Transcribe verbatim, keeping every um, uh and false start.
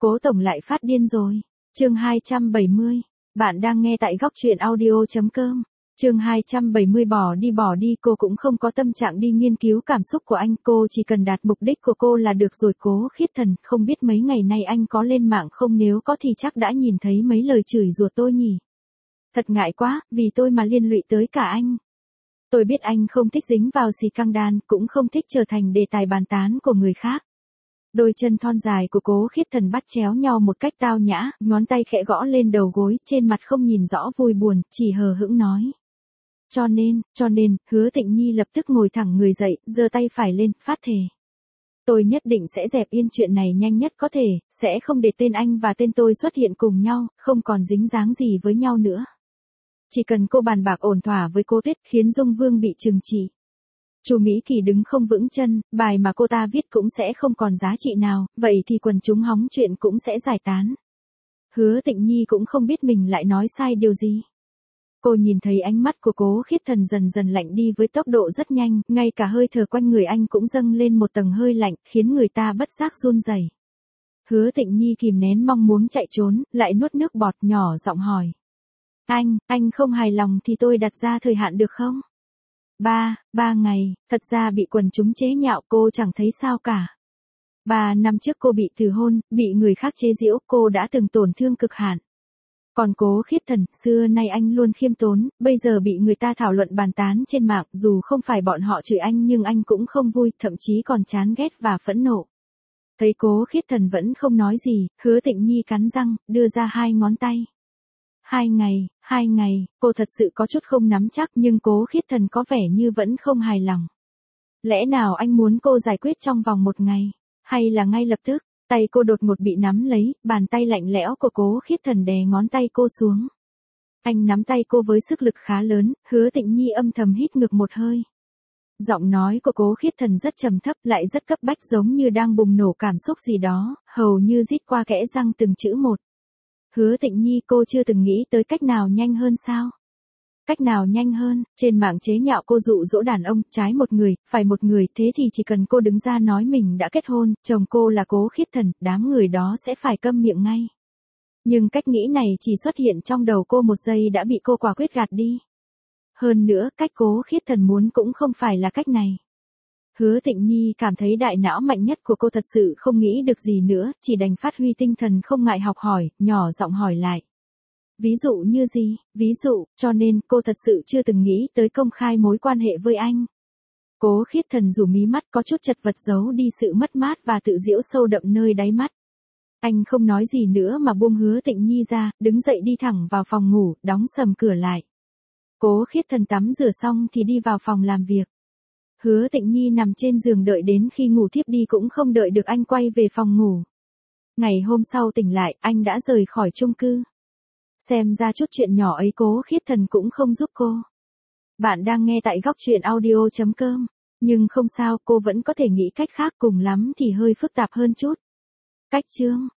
Cố tổng lại phát điên rồi. Chương hai trăm bảy mươi. Bạn đang nghe tại góc truyện audio chấm com. Chương hai trăm bảy mươi bỏ đi bỏ đi, cô cũng không có tâm trạng đi nghiên cứu cảm xúc của anh, cô chỉ cần đạt mục đích của cô là được rồi. Cố Khiết Thần, không biết mấy ngày nay anh có lên mạng không, nếu có thì chắc đã nhìn thấy mấy lời chửi rủa tôi nhỉ. Thật ngại quá, vì tôi mà liên lụy tới cả anh. Tôi biết anh không thích dính vào scandal, cũng không thích trở thành đề tài bàn tán của người khác. Đôi chân thon dài của Cố Khiết Thần bắt chéo nhau một cách tao nhã, ngón tay khẽ gõ lên đầu gối, trên mặt không nhìn rõ vui buồn, chỉ hờ hững nói. Cho nên, cho nên, Hứa Tịnh Nhi lập tức ngồi thẳng người dậy, giơ tay phải lên, phát thề. Tôi nhất định sẽ dẹp yên chuyện này nhanh nhất có thể, sẽ không để tên anh và tên tôi xuất hiện cùng nhau, không còn dính dáng gì với nhau nữa. Chỉ cần cô bàn bạc ổn thỏa với cô Tuyết, khiến Dung Vương bị trừng trị. Chu Mỹ Kỳ đứng không vững chân, bài mà cô ta viết cũng sẽ không còn giá trị nào, vậy thì quần chúng hóng chuyện cũng sẽ giải tán. Hứa Tịnh Nhi cũng không biết mình lại nói sai điều gì. Cô nhìn thấy ánh mắt của Cố Khiết Thần dần dần lạnh đi với tốc độ rất nhanh, ngay cả hơi thở quanh người anh cũng dâng lên một tầng hơi lạnh, khiến người ta bất giác run rẩy. Hứa Tịnh Nhi kìm nén mong muốn chạy trốn, lại nuốt nước bọt, nhỏ giọng hỏi. Anh, anh không hài lòng thì tôi đặt ra thời hạn được không? Ba, ba ngày, thật ra bị quần chúng chế nhạo cô chẳng thấy sao cả. Ba năm trước cô bị từ hôn, bị người khác chế giễu, cô đã từng tổn thương cực hạn. Còn Cố Khiết Thần, xưa nay anh luôn khiêm tốn, bây giờ bị người ta thảo luận bàn tán trên mạng, dù không phải bọn họ chửi anh nhưng anh cũng không vui, thậm chí còn chán ghét và phẫn nộ. Thấy Cố Khiết Thần vẫn không nói gì, Hứa Tịnh Nhi cắn răng, đưa ra hai ngón tay. Hai ngày, hai ngày, cô thật sự có chút không nắm chắc nhưng Cố Khiết Thần có vẻ như vẫn không hài lòng. Lẽ nào anh muốn cô giải quyết trong vòng một ngày, hay là ngay lập tức? Tay cô đột ngột bị nắm lấy, bàn tay lạnh lẽo của Cố Khiết Thần đè ngón tay cô xuống. Anh nắm tay cô với sức lực khá lớn, Hứa Tịnh Nhi âm thầm hít ngược một hơi. Giọng nói của Cố Khiết Thần rất trầm thấp, lại rất cấp bách, giống như đang bùng nổ cảm xúc gì đó, hầu như rít qua kẽ răng từng chữ một. Hứa Tịnh Nhi, cô chưa từng nghĩ tới cách nào nhanh hơn sao? Cách nào nhanh hơn? Trên mạng chế nhạo cô dụ dỗ đàn ông, trái một người, phải một người, thế thì chỉ cần cô đứng ra nói mình đã kết hôn, chồng cô là Cố Khiết Thần, đám người đó sẽ phải câm miệng ngay. Nhưng cách nghĩ này chỉ xuất hiện trong đầu cô một giây đã bị cô quả quyết gạt đi. Hơn nữa, cách Cố Khiết Thần muốn cũng không phải là cách này. Hứa Tịnh Nhi cảm thấy đại não mạnh nhất của cô thật sự không nghĩ được gì nữa, chỉ đành phát huy tinh thần không ngại học hỏi, nhỏ giọng hỏi lại. Ví dụ như gì? Ví dụ, cho nên cô thật sự chưa từng nghĩ tới công khai mối quan hệ với anh. Cố Khiết Thần rủ mí mắt, có chút chật vật giấu đi sự mất mát và tự giễu sâu đậm nơi đáy mắt. Anh không nói gì nữa mà buông Hứa Tịnh Nhi ra, đứng dậy đi thẳng vào phòng ngủ, đóng sầm cửa lại. Cố Khiết Thần tắm rửa xong thì đi vào phòng làm việc. Hứa Tịnh Nhi nằm trên giường đợi đến khi ngủ thiếp đi cũng không đợi được anh quay về phòng ngủ. Ngày hôm sau tỉnh lại, anh đã rời khỏi chung cư. Xem ra chút chuyện nhỏ ấy Cố Khiết Thần cũng không giúp cô. Bạn đang nghe tại góc truyện audio chấm com. Nhưng không sao, cô vẫn có thể nghĩ cách khác, cùng lắm thì hơi phức tạp hơn chút. Cách chương.